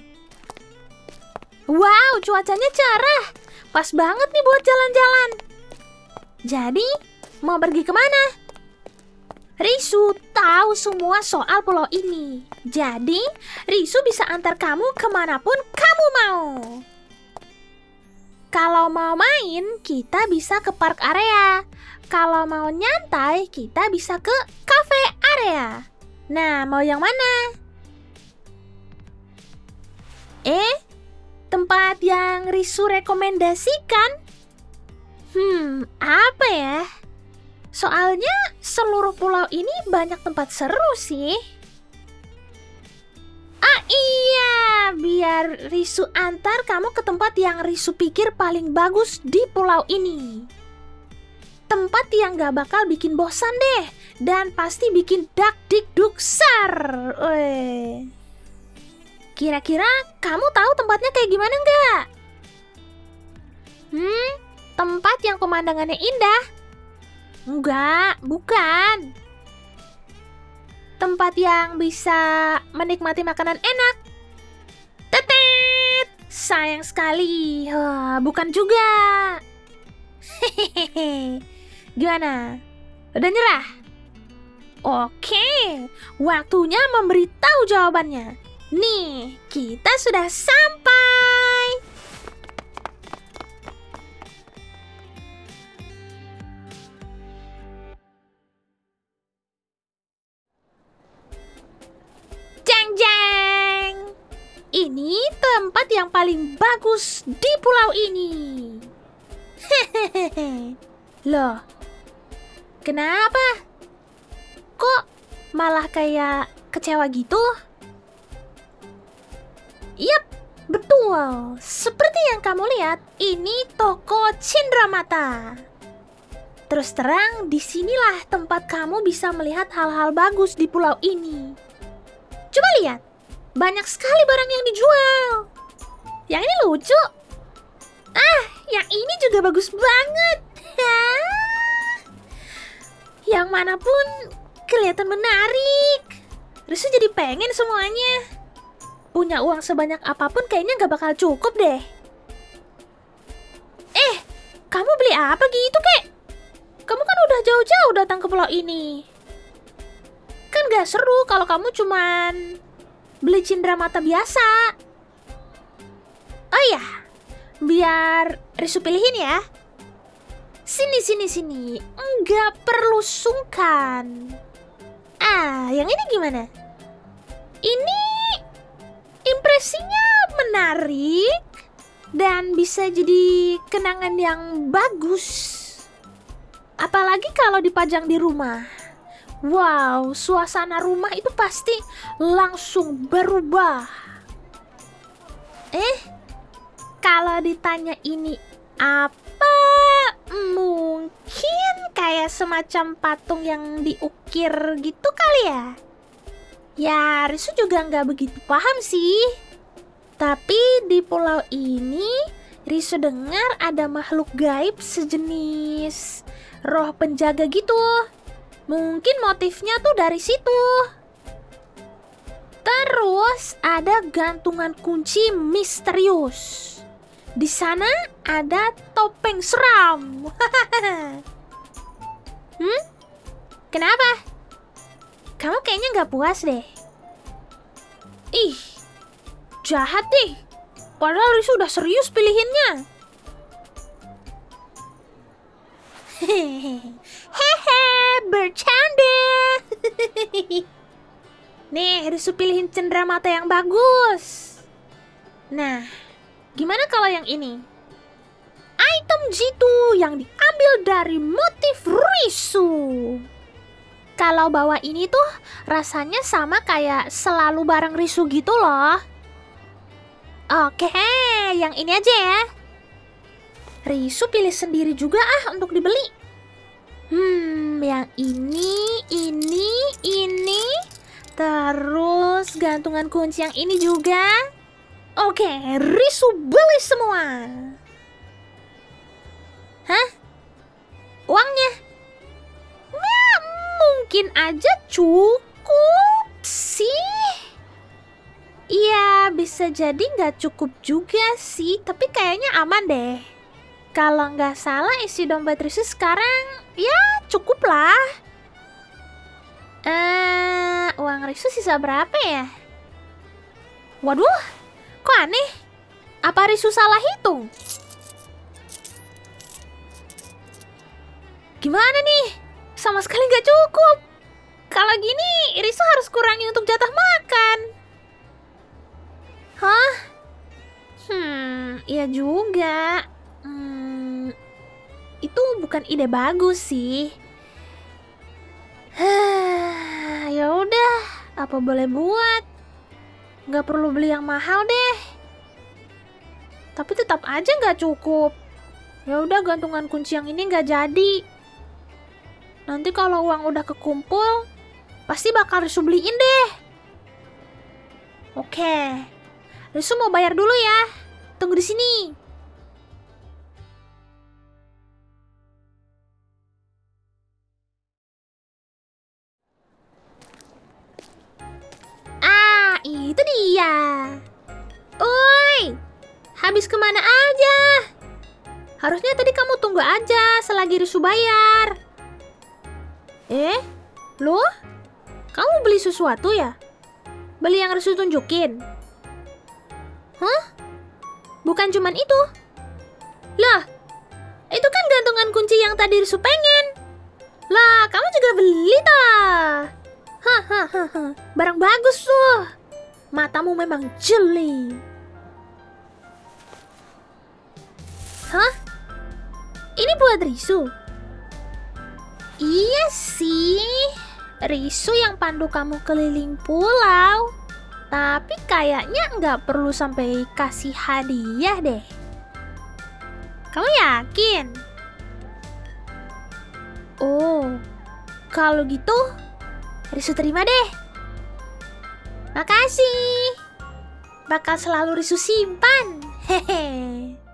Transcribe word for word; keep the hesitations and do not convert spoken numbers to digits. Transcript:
Wow, cuacanya cerah. Pas banget nih buat jalan-jalan. Jadi, mau pergi kemana? Risu tahu semua soal pulau ini. Jadi, Risu bisa antar kamu kemanapun kamu mau. Kalau mau main, kita bisa ke park area. Kalau mau nyantai, kita bisa ke cafe area. Nah, mau yang mana? Eh, tempat yang Risu rekomendasikan? Hmm, apa ya? Soalnya seluruh pulau ini banyak tempat seru sih. Ah iya, biar Risu antar kamu ke tempat yang Risu pikir paling bagus di pulau ini. Tempat yang gak bakal bikin bosan deh, dan pasti bikin dak dik duksar. Weh. Kira-kira kamu tahu tempatnya kayak gimana nggak? Hmm, tempat yang pemandangannya indah? Enggak, bukan. Tempat yang bisa menikmati makanan enak? Tetet! Sayang sekali, Wah, bukan juga. Hehehe. Gimana? Udah nyerah? Oke, waktunya memberitahu jawabannya. Nih, kita sudah sampai. Jeng jeng. Ini tempat yang paling bagus di pulau ini. Hehehe. Loh, kenapa? Kok malah kayak kecewa gitu? Yap, betul. Seperti yang kamu lihat, ini toko Cindramata. Terus terang, disinilah tempat kamu bisa melihat hal-hal bagus di pulau ini. Coba lihat, banyak sekali barang yang dijual. Yang ini lucu. Ah, yang ini juga bagus banget. Yang manapun kelihatan menarik. Risu jadi pengen semuanya. Punya uang sebanyak apapun kayaknya gak bakal cukup deh. Eh, kamu beli apa gitu, kek? Kamu kan udah jauh-jauh datang ke pulau ini. Kan gak seru kalau kamu cuman beli Cindramata biasa. Oh iya, biar Risu pilihin ya. Sini, sini, sini. Enggak perlu sungkan. Ah, yang ini gimana? Ini impresinya menarik dan bisa jadi kenangan yang bagus. Apalagi kalau dipajang di rumah. Wow, suasana rumah itu pasti langsung berubah. Eh, kalau ditanya ini apa? Mungkin kayak semacam patung yang diukir gitu kali ya? Ya, Risu juga nggak begitu paham sih. Tapi di pulau ini, Risu dengar ada makhluk gaib sejenis roh penjaga gitu. Mungkin motifnya tuh dari situ. Terus ada gantungan kunci misterius. Di sana ada topeng seram. Hmm? Kenapa? Kamu kayaknya nggak puas deh. Ih, jahat deh. Padahal Risu udah serius pilihinnya. Hehe, bercanda. Nih, Risu pilihin Cendramata yang bagus. Nah, gimana kalau yang ini? Item jitu yang diambil dari motif Risu. Kalau bawa ini tuh rasanya sama kayak selalu bareng Risu gitu loh. Oke, yang ini aja ya. Risu pilih sendiri juga ah untuk dibeli. Hmm, yang ini, ini, ini. Terus gantungan kunci yang ini juga. Oke, Risu beli semua. Hah? Uangnya? Mungkin aja cukup sih. Iya, bisa jadi nggak cukup juga sih, tapi kayaknya aman deh. Kalau nggak salah isi dompet Risu sekarang ya cukup lah. Eh, uang Risu sisa berapa ya? Waduh, kok aneh? Apa Risu salah hitung? Gimana nih? Sama sekali nggak cukup. Kalau gini, Risu harus kurangi untuk jatah makan. Hah? Hmm, iya juga. Hmm, itu bukan ide bagus sih. Ya udah, apa boleh buat? Nggak perlu beli yang mahal deh. Tapi tetap aja nggak cukup. Ya udah, gantungan kunci yang ini nggak jadi. Nanti kalau uang udah kekumpul, pasti bakal Risu beliin deh. Oke, Risu mau bayar dulu ya. Tunggu di sini. Ah, itu dia. Oi, habis kemana aja? Harusnya tadi kamu tunggu aja selagi Risu bayar. Eh, loh? Kamu beli sesuatu ya? Beli yang Risu tunjukin? Hah? Bukan cuman itu. Lah, itu kan gantungan kunci yang tadi Risu pengen. Lah, kamu juga beli tah? Hahaha, barang bagus tuh. Matamu memang jeli. Hah? Ini buat Risu? Iya sih, Risu yang pandu kamu keliling pulau. Tapi kayaknya nggak perlu sampai kasih hadiah deh. Kamu yakin? Oh, kalau gitu Risu terima deh. Makasih. Bakal selalu Risu simpan. Hehe.